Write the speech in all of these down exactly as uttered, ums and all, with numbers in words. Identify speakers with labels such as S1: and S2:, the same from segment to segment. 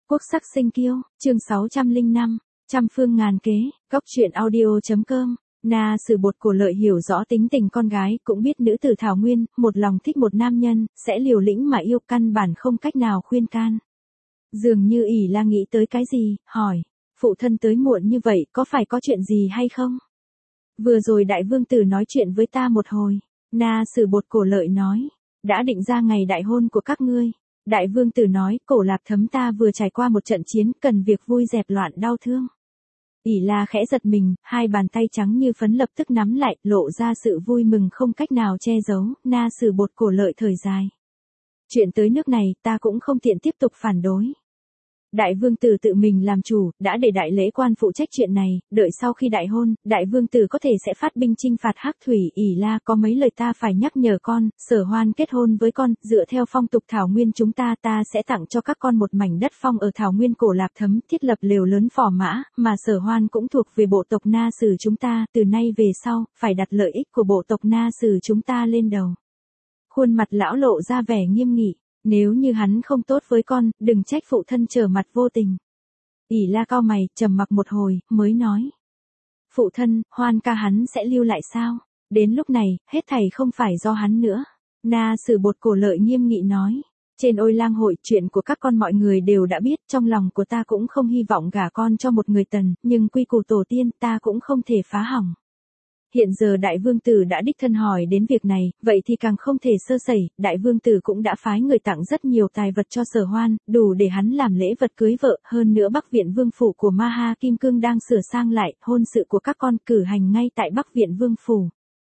S1: Quốc sắc sinh kiêu, chương sáu trăm lẻ năm, trăm phương ngàn kế, góc truyện audio.com. Na Sử Bột Cổ Lợi hiểu rõ tính tình con gái, cũng biết nữ tử Thảo Nguyên, một lòng thích một nam nhân, sẽ liều lĩnh mà yêu, căn bản không cách nào khuyên can. Dường như ỷ La nghĩ tới cái gì, hỏi, phụ thân tới muộn như vậy có phải có chuyện gì hay không? Vừa rồi đại vương tử nói chuyện với ta một hồi. Na Sử Bột Cổ Lợi nói, đã định ra ngày đại hôn của các ngươi. Đại vương tử nói, Cổ Lạp Thấm ta vừa trải qua một trận chiến, cần việc vui dẹp loạn đau thương. ỷ La khẽ giật mình, hai bàn tay trắng như phấn lập tức nắm lại, lộ ra sự vui mừng không cách nào che giấu. Na Sử Bột Cổ Lợi thở dài. Chuyện tới nước này, ta cũng không tiện tiếp tục phản đối. Đại vương tử tự mình làm chủ, đã để đại lễ quan phụ trách chuyện này, đợi sau khi đại hôn, đại vương tử có thể sẽ phát binh chinh phạt Hắc Thủy. ỷ La, có mấy lời ta phải nhắc nhở con. Sở Hoan kết hôn với con, dựa theo phong tục Thảo Nguyên chúng ta, ta sẽ tặng cho các con một mảnh đất phong ở Thảo Nguyên Cổ Lạp Thấm, thiết lập lều lớn phò mã, mà Sở Hoan cũng thuộc về bộ tộc Na Sử chúng ta, từ nay về sau, phải đặt lợi ích của bộ tộc Na Sử chúng ta lên đầu. Khuôn mặt lão lộ ra vẻ nghiêm nghị. Nếu như hắn không tốt với con, đừng trách phụ thân trở mặt vô tình. ỷ La cau mày, trầm mặc một hồi, mới nói. Phụ thân, Hoan ca hắn sẽ lưu lại sao? Đến lúc này, hết thảy không phải do hắn nữa. Na Sử Bột Cổ Lợi nghiêm nghị nói. Trên Ôi Lang hội, chuyện của các con mọi người đều đã biết, trong lòng của ta cũng không hy vọng gả con cho một người tần, nhưng quy củ tổ tiên ta cũng không thể phá hỏng. Hiện giờ đại vương tử đã đích thân hỏi đến việc này, vậy thì càng không thể sơ sẩy. Đại vương tử cũng đã phái người tặng rất nhiều tài vật cho Sở Hoan, đủ để hắn làm lễ vật cưới vợ. Hơn nữa Bắc Viện Vương phủ của Ma Ha Kim Cương đang sửa sang lại, hôn sự của các con cử hành ngay tại Bắc Viện Vương phủ.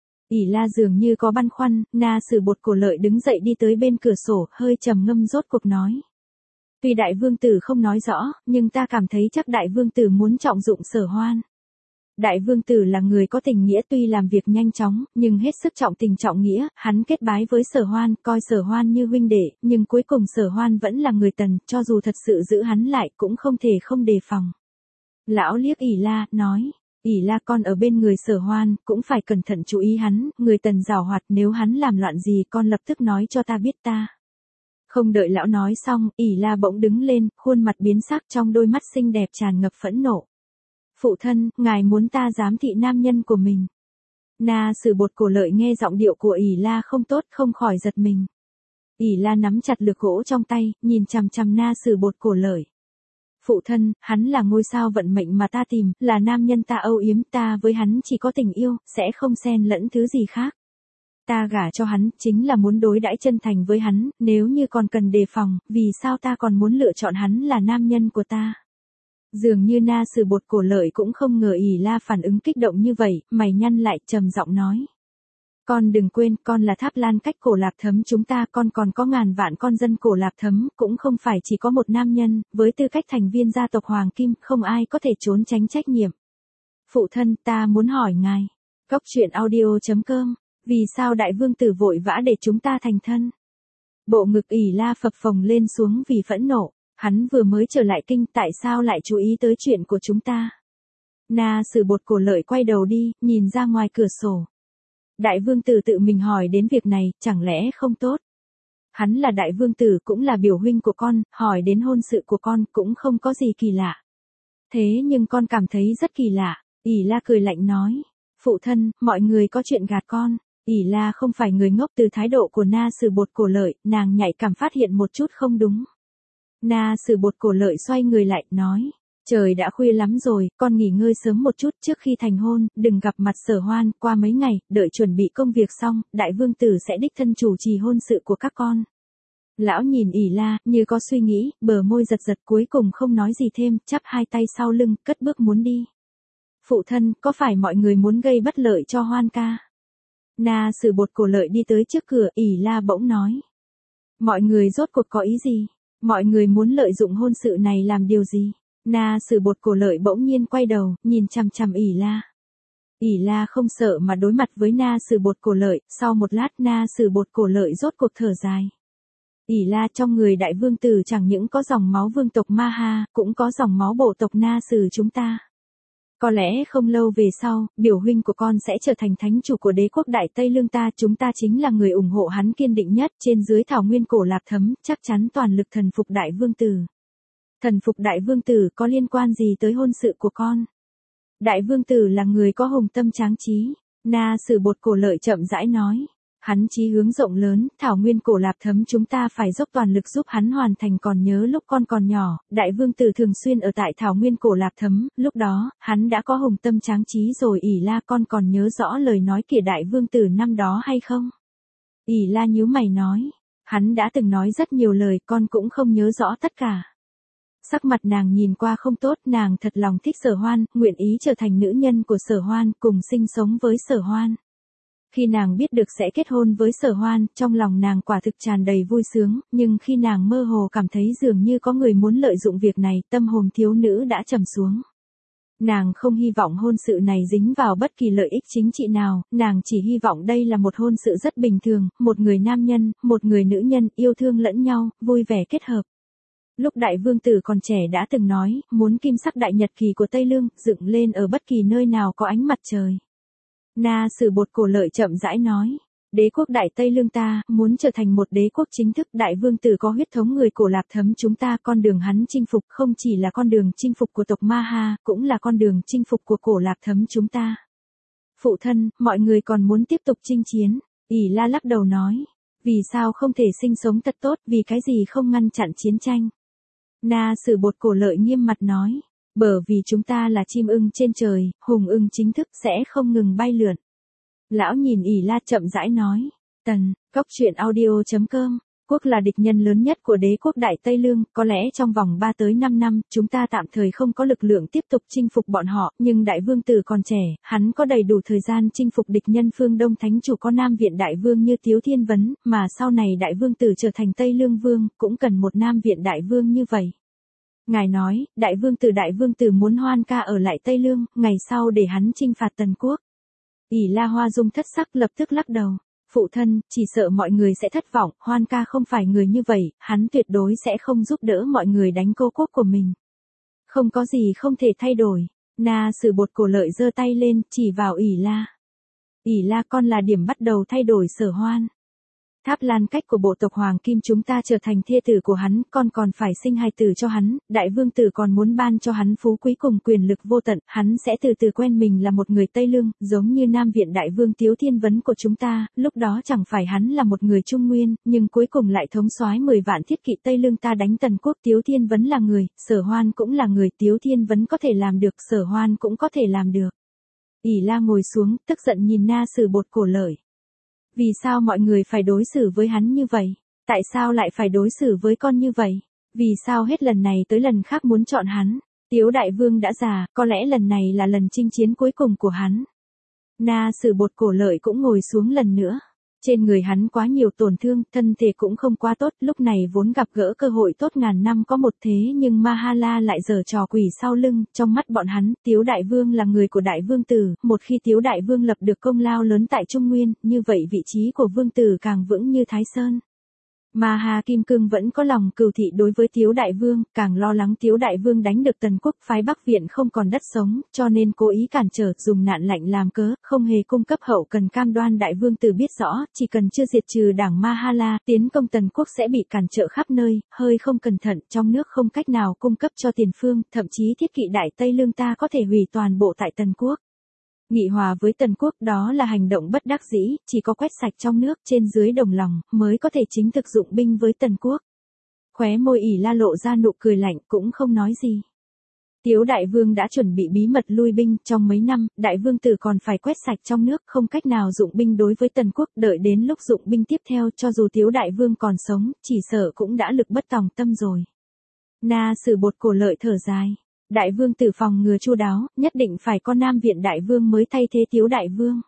S1: ỷ La dường như có băn khoăn. Na Sử Bột Cổ Lợi đứng dậy đi tới bên cửa sổ, hơi trầm ngâm rốt cuộc nói. Tuy đại vương tử không nói rõ, nhưng ta cảm thấy chắc đại vương tử muốn trọng dụng Sở Hoan. Đại vương tử là người có tình nghĩa, tuy làm việc nhanh chóng, nhưng hết sức trọng tình trọng nghĩa. Hắn kết bái với Sở Hoan, coi Sở Hoan như huynh đệ, nhưng cuối cùng Sở Hoan vẫn là người tần, cho dù thật sự giữ hắn lại cũng không thể không đề phòng. Lão liếc ỷ La, nói, ỷ La, con ở bên người Sở Hoan, cũng phải cẩn thận chú ý hắn, người tần giàu hoạt, nếu hắn làm loạn gì con lập tức nói cho ta biết ta. Không đợi lão nói xong, ỷ La bỗng đứng lên, khuôn mặt biến sắc, trong đôi mắt xinh đẹp tràn ngập phẫn nộ. Phụ thân, ngài muốn ta giám thị nam nhân của mình. Na Sử Bột Cổ Lợi nghe giọng điệu của ỷ La không tốt, không khỏi giật mình. ỷ La nắm chặt lược gỗ trong tay, nhìn chằm chằm Na Sử Bột Cổ Lợi. Phụ thân, hắn là ngôi sao vận mệnh mà ta tìm, là nam nhân ta âu yếm, ta với hắn chỉ có tình yêu, sẽ không xen lẫn thứ gì khác. Ta gả cho hắn, chính là muốn đối đãi chân thành với hắn, nếu như còn cần đề phòng, vì sao ta còn muốn lựa chọn hắn là nam nhân của ta? Dường như Na Sử Bột Cổ Lợi cũng không ngờ ỷ La phản ứng kích động như vậy, mày nhăn lại, trầm giọng nói. Con đừng quên, con là Tháp Lan cách Cổ Lạp Thấm chúng ta, con còn có ngàn vạn con dân Cổ Lạp Thấm, cũng không phải chỉ có một nam nhân, với tư cách thành viên gia tộc Hoàng Kim, không ai có thể trốn tránh trách nhiệm. Phụ thân, ta muốn hỏi ngài. Góc truyện audio.com, vì sao đại vương tử vội vã để chúng ta thành thân? Bộ ngực ỷ La phập phồng lên xuống vì phẫn nộ. Hắn vừa mới trở lại kinh, tại sao lại chú ý tới chuyện của chúng ta? Na Sử Bột Cổ Lợi quay đầu đi, nhìn ra ngoài cửa sổ. Đại vương tử tự mình hỏi đến việc này, chẳng lẽ không tốt? Hắn là đại vương tử, cũng là biểu huynh của con, hỏi đến hôn sự của con cũng không có gì kỳ lạ. Thế nhưng con cảm thấy rất kỳ lạ. ỷ La cười lạnh nói. Phụ thân, mọi người có chuyện gạt con. ỷ La không phải người ngốc, từ thái độ của Na Sử Bột Cổ Lợi, nàng nhạy cảm phát hiện một chút không đúng. Na Sử Bột Cổ Lợi xoay người lại, nói. Trời đã khuya lắm rồi, con nghỉ ngơi sớm một chút trước khi thành hôn, đừng gặp mặt Sở Hoan, qua mấy ngày, đợi chuẩn bị công việc xong, đại vương tử sẽ đích thân chủ trì hôn sự của các con. Lão nhìn ỷ La, như có suy nghĩ, bờ môi giật giật, cuối cùng không nói gì thêm, chắp hai tay sau lưng, cất bước muốn đi. Phụ thân, có phải mọi người muốn gây bất lợi cho Hoan ca? Na Sử Bột Cổ Lợi đi tới trước cửa, ỷ La bỗng nói. Mọi người rốt cuộc có ý gì? Mọi người muốn lợi dụng hôn sự này làm điều gì? Na Sử Bột Cổ Lợi bỗng nhiên quay đầu, nhìn chằm chằm ỷ La. ỷ La không sợ mà đối mặt với Na Sử Bột Cổ Lợi, sau một lát Na Sử Bột Cổ Lợi rốt cuộc thở dài. ỷ La, trong người đại vương tử chẳng những có dòng máu vương tộc Ma Ha, cũng có dòng máu bộ tộc Na Sử chúng ta. Có lẽ không lâu về sau, biểu huynh của con sẽ trở thành thánh chủ của đế quốc Đại Tây Lương ta, chúng ta chính là người ủng hộ hắn kiên định nhất, trên dưới Thảo Nguyên Cổ Lạp Thấm, chắc chắn toàn lực thần phục đại vương tử. Thần phục đại vương tử có liên quan gì tới hôn sự của con? Đại vương tử là người có hùng tâm tráng trí. Na Sử Bột Cổ Lợi chậm rãi nói. Hắn chí hướng rộng lớn, thảo nguyên Cổ Lạp Thấm chúng ta phải dốc toàn lực giúp hắn hoàn thành. Còn nhớ lúc con còn nhỏ, đại vương tử thường xuyên ở tại thảo nguyên Cổ Lạp Thấm, lúc đó, hắn đã có hùng tâm tráng trí rồi. ỷ La, con còn nhớ rõ lời nói của đại vương tử năm đó hay không? ỷ La nhíu mày nói. Hắn đã từng nói rất nhiều lời, con cũng không nhớ rõ tất cả. Sắc mặt nàng nhìn qua không tốt, nàng thật lòng thích Sở Hoan, nguyện ý trở thành nữ nhân của Sở Hoan, cùng sinh sống với Sở Hoan. Khi nàng biết được sẽ kết hôn với Sở Hoan, trong lòng nàng quả thực tràn đầy vui sướng, nhưng khi nàng mơ hồ cảm thấy dường như có người muốn lợi dụng việc này, tâm hồn thiếu nữ đã trầm xuống. Nàng không hy vọng hôn sự này dính vào bất kỳ lợi ích chính trị nào, nàng chỉ hy vọng đây là một hôn sự rất bình thường, một người nam nhân, một người nữ nhân, yêu thương lẫn nhau, vui vẻ kết hợp. Lúc đại vương tử còn trẻ đã từng nói, muốn kim sắc đại nhật kỳ của Tây Lương, dựng lên ở bất kỳ nơi nào có ánh mặt trời. Na Sử Bột Cổ Lợi chậm rãi nói, đế quốc đại Tây Lương ta, muốn trở thành một đế quốc chính thức, đại vương tử có huyết thống người Cổ Lạp Thấm chúng ta, con đường hắn chinh phục không chỉ là con đường chinh phục của tộc Ma Ha, cũng là con đường chinh phục của Cổ Lạp Thấm chúng ta. Phụ thân, mọi người còn muốn tiếp tục chinh chiến, ỷ La lắc đầu nói, vì sao không thể sinh sống thật tốt, vì cái gì không ngăn chặn chiến tranh. Na Sử Bột Cổ Lợi nghiêm mặt nói, bởi vì chúng ta là chim ưng trên trời, hùng ưng chính thức sẽ không ngừng bay lượn. Lão nhìn ỷ La chậm rãi nói, tần, góc truyện audio chấm com, quốc là địch nhân lớn nhất của đế quốc đại Tây Lương, có lẽ trong vòng ba tới năm năm, chúng ta tạm thời không có lực lượng tiếp tục chinh phục bọn họ, nhưng đại vương tử còn trẻ, hắn có đầy đủ thời gian chinh phục địch nhân. Phương Đông Thánh Chủ có Nam Viện Đại Vương như Tiếu Thiên Vấn, mà sau này đại vương tử trở thành Tây Lương Vương, cũng cần một Nam Viện Đại Vương như vậy. Ngài nói, đại vương tử đại vương tử muốn Hoan ca ở lại Tây Lương, ngày sau để hắn chinh phạt Tần Quốc. ỷ La Hoa Dung thất sắc lập tức lắc đầu. Phụ thân, chỉ sợ mọi người sẽ thất vọng, Hoan ca không phải người như vậy, hắn tuyệt đối sẽ không giúp đỡ mọi người đánh cô quốc của mình. Không có gì không thể thay đổi. Na Sử Bột Cổ Lợi giơ tay lên, chỉ vào ỷ La. ỷ La, con là điểm bắt đầu thay đổi Sở Hoan. Tháp Lan Cách của bộ tộc Hoàng Kim chúng ta trở thành thê tử của hắn, con còn phải sinh hài tử cho hắn, đại vương tử còn muốn ban cho hắn phú quý cùng quyền lực vô tận, hắn sẽ từ từ quen mình là một người Tây Lương, giống như Nam Viện Đại Vương Tiếu Thiên Vấn của chúng ta, lúc đó chẳng phải hắn là một người Trung Nguyên, nhưng cuối cùng lại thống soái mười vạn thiết kỵ Tây Lương ta đánh Tần Quốc. Tiếu Thiên Vấn là người, Sở Hoan cũng là người, Tiếu Thiên Vấn có thể làm được, Sở Hoan cũng có thể làm được. ỷ La ngồi xuống, tức giận nhìn Na Sử Bột Cổ Lợi. Vì sao mọi người phải đối xử với hắn như vậy? Tại sao lại phải đối xử với con như vậy? Vì sao hết lần này tới lần khác muốn chọn hắn? Tiếu đại vương đã già, có lẽ lần này là lần chinh chiến cuối cùng của hắn. Na Sử Bột Cổ Lợi cũng ngồi xuống lần nữa. Trên người hắn quá nhiều tổn thương, thân thể cũng không quá tốt, lúc này vốn gặp gỡ cơ hội tốt ngàn năm có một thế nhưng Mahala lại giở trò quỷ sau lưng, trong mắt bọn hắn, Tiếu đại vương là người của đại vương tử, một khi Tiếu đại vương lập được công lao lớn tại Trung Nguyên, như vậy vị trí của vương tử càng vững như Thái Sơn. Maha Kim Cương vẫn có lòng cừu thị đối với Tiếu đại vương, càng lo lắng Tiếu đại vương đánh được Tần Quốc, phái Bắc Viện không còn đất sống, cho nên cố ý cản trở, dùng nạn lạnh làm cớ, không hề cung cấp hậu cần cam đoan. Đại vương tử biết rõ, chỉ cần chưa diệt trừ đảng Mahala, tiến công Tần Quốc sẽ bị cản trở khắp nơi, hơi không cẩn thận, trong nước không cách nào cung cấp cho tiền phương, thậm chí thiết kỵ đại Tây Lương ta có thể hủy toàn bộ tại Tần Quốc. Nghị hòa với Tần Quốc đó là hành động bất đắc dĩ, chỉ có quét sạch trong nước trên dưới đồng lòng, mới có thể chính thực dụng binh với Tần Quốc. Khóe môi ỷ La lộ ra nụ cười lạnh cũng không nói gì. Tiếu đại vương đã chuẩn bị bí mật lui binh, trong mấy năm, đại vương tử còn phải quét sạch trong nước, không cách nào dụng binh đối với Tần Quốc, đợi đến lúc dụng binh tiếp theo cho dù Tiếu đại vương còn sống, chỉ sợ cũng đã lực bất tòng tâm rồi. Na Sử Bột Cổ Lợi thở dài. Đại vương tử phòng ngừa chu đáo, nhất định phải có Nam Viện Đại Vương mới thay thế Tiếu đại vương.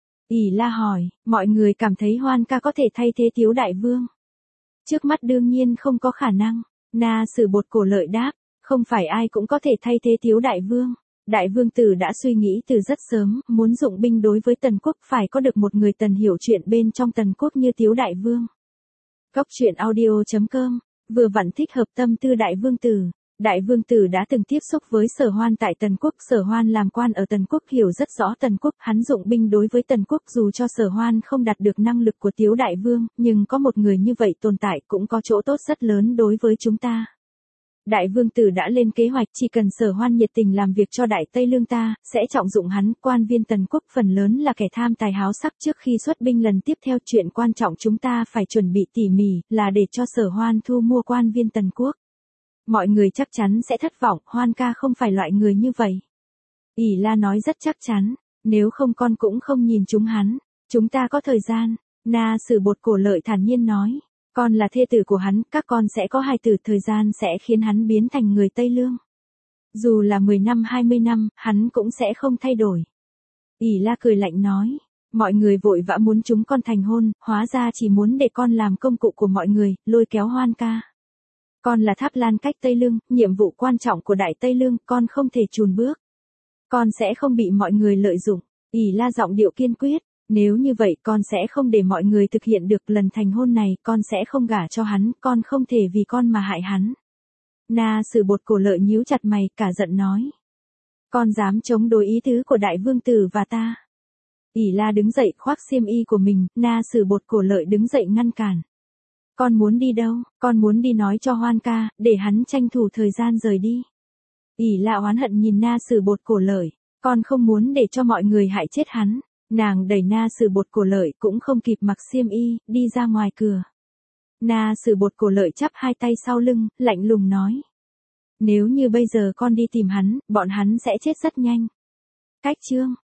S1: ỷ La hỏi, mọi người cảm thấy Hoan ca có thể thay thế Tiếu đại vương? Trước mắt đương nhiên không có khả năng. Na Sử Bột Cổ Lợi đáp, không phải ai cũng có thể thay thế Tiếu đại vương. Đại vương tử đã suy nghĩ từ rất sớm, muốn dụng binh đối với Tần Quốc phải có được một người Tần hiểu chuyện bên trong Tần Quốc như Tiếu đại vương. Góc truyện audio chấm com, vừa vặn thích hợp tâm tư đại vương tử. Đại vương tử đã từng tiếp xúc với Sở Hoan tại Tần Quốc, Sở Hoan làm quan ở Tần Quốc hiểu rất rõ Tần Quốc, hắn dụng binh đối với Tần Quốc dù cho Sở Hoan không đạt được năng lực của Tiếu đại vương, nhưng có một người như vậy tồn tại cũng có chỗ tốt rất lớn đối với chúng ta. Đại vương tử đã lên kế hoạch, chỉ cần Sở Hoan nhiệt tình làm việc cho Đại Tây Lương ta, sẽ trọng dụng hắn. Quan viên Tần quốc phần lớn là kẻ tham tài háo sắc. Trước khi xuất binh lần tiếp theo, chuyện quan trọng chúng ta phải chuẩn bị tỉ mỉ, là để cho Sở Hoan thu mua quan viên Tần quốc. Mọi người chắc chắn sẽ thất vọng, Hoan ca không phải loại người như vậy. ỷ La nói rất chắc chắn, nếu không con cũng không nhìn chúng hắn. Chúng ta có thời gian, Na Sử Bột Cổ Lợi thản nhiên nói. Con là thê tử của hắn, các con sẽ có hài tử, thời gian sẽ khiến hắn biến thành người Tây Lương. Dù là mười năm hai mươi năm, hắn cũng sẽ không thay đổi. ỷ La cười lạnh nói, mọi người vội vã muốn chúng con thành hôn, hóa ra chỉ muốn để con làm công cụ của mọi người, lôi kéo Hoan ca. Con là tháp lan cách Tây Lương, nhiệm vụ quan trọng của Đại Tây Lương, con không thể chùn bước. Con sẽ không bị mọi người lợi dụng. ỷ La giọng điệu kiên quyết. Nếu như vậy con sẽ không để mọi người thực hiện được lần thành hôn này, con sẽ không gả cho hắn, con không thể vì con mà hại hắn. Na Sử Bột Cổ Lợi nhíu chặt mày, cả giận nói. Con dám chống đối ý tứ của Đại vương tử và ta. ỷ La đứng dậy khoác xiêm y của mình, Na Sử Bột Cổ Lợi đứng dậy ngăn cản. Con muốn đi đâu? Con muốn đi nói cho Hoan ca, để hắn tranh thủ thời gian rời đi. ỷ La oán hận nhìn Na Sử Bột Cổ Lợi, con không muốn để cho mọi người hại chết hắn. Nàng đẩy Na Sử Bột Cổ Lợi cũng không kịp mặc xiêm y, đi ra ngoài cửa. Na Sử Bột Cổ Lợi chắp hai tay sau lưng, lạnh lùng nói. Nếu như bây giờ con đi tìm hắn, bọn hắn sẽ chết rất nhanh. Cách chương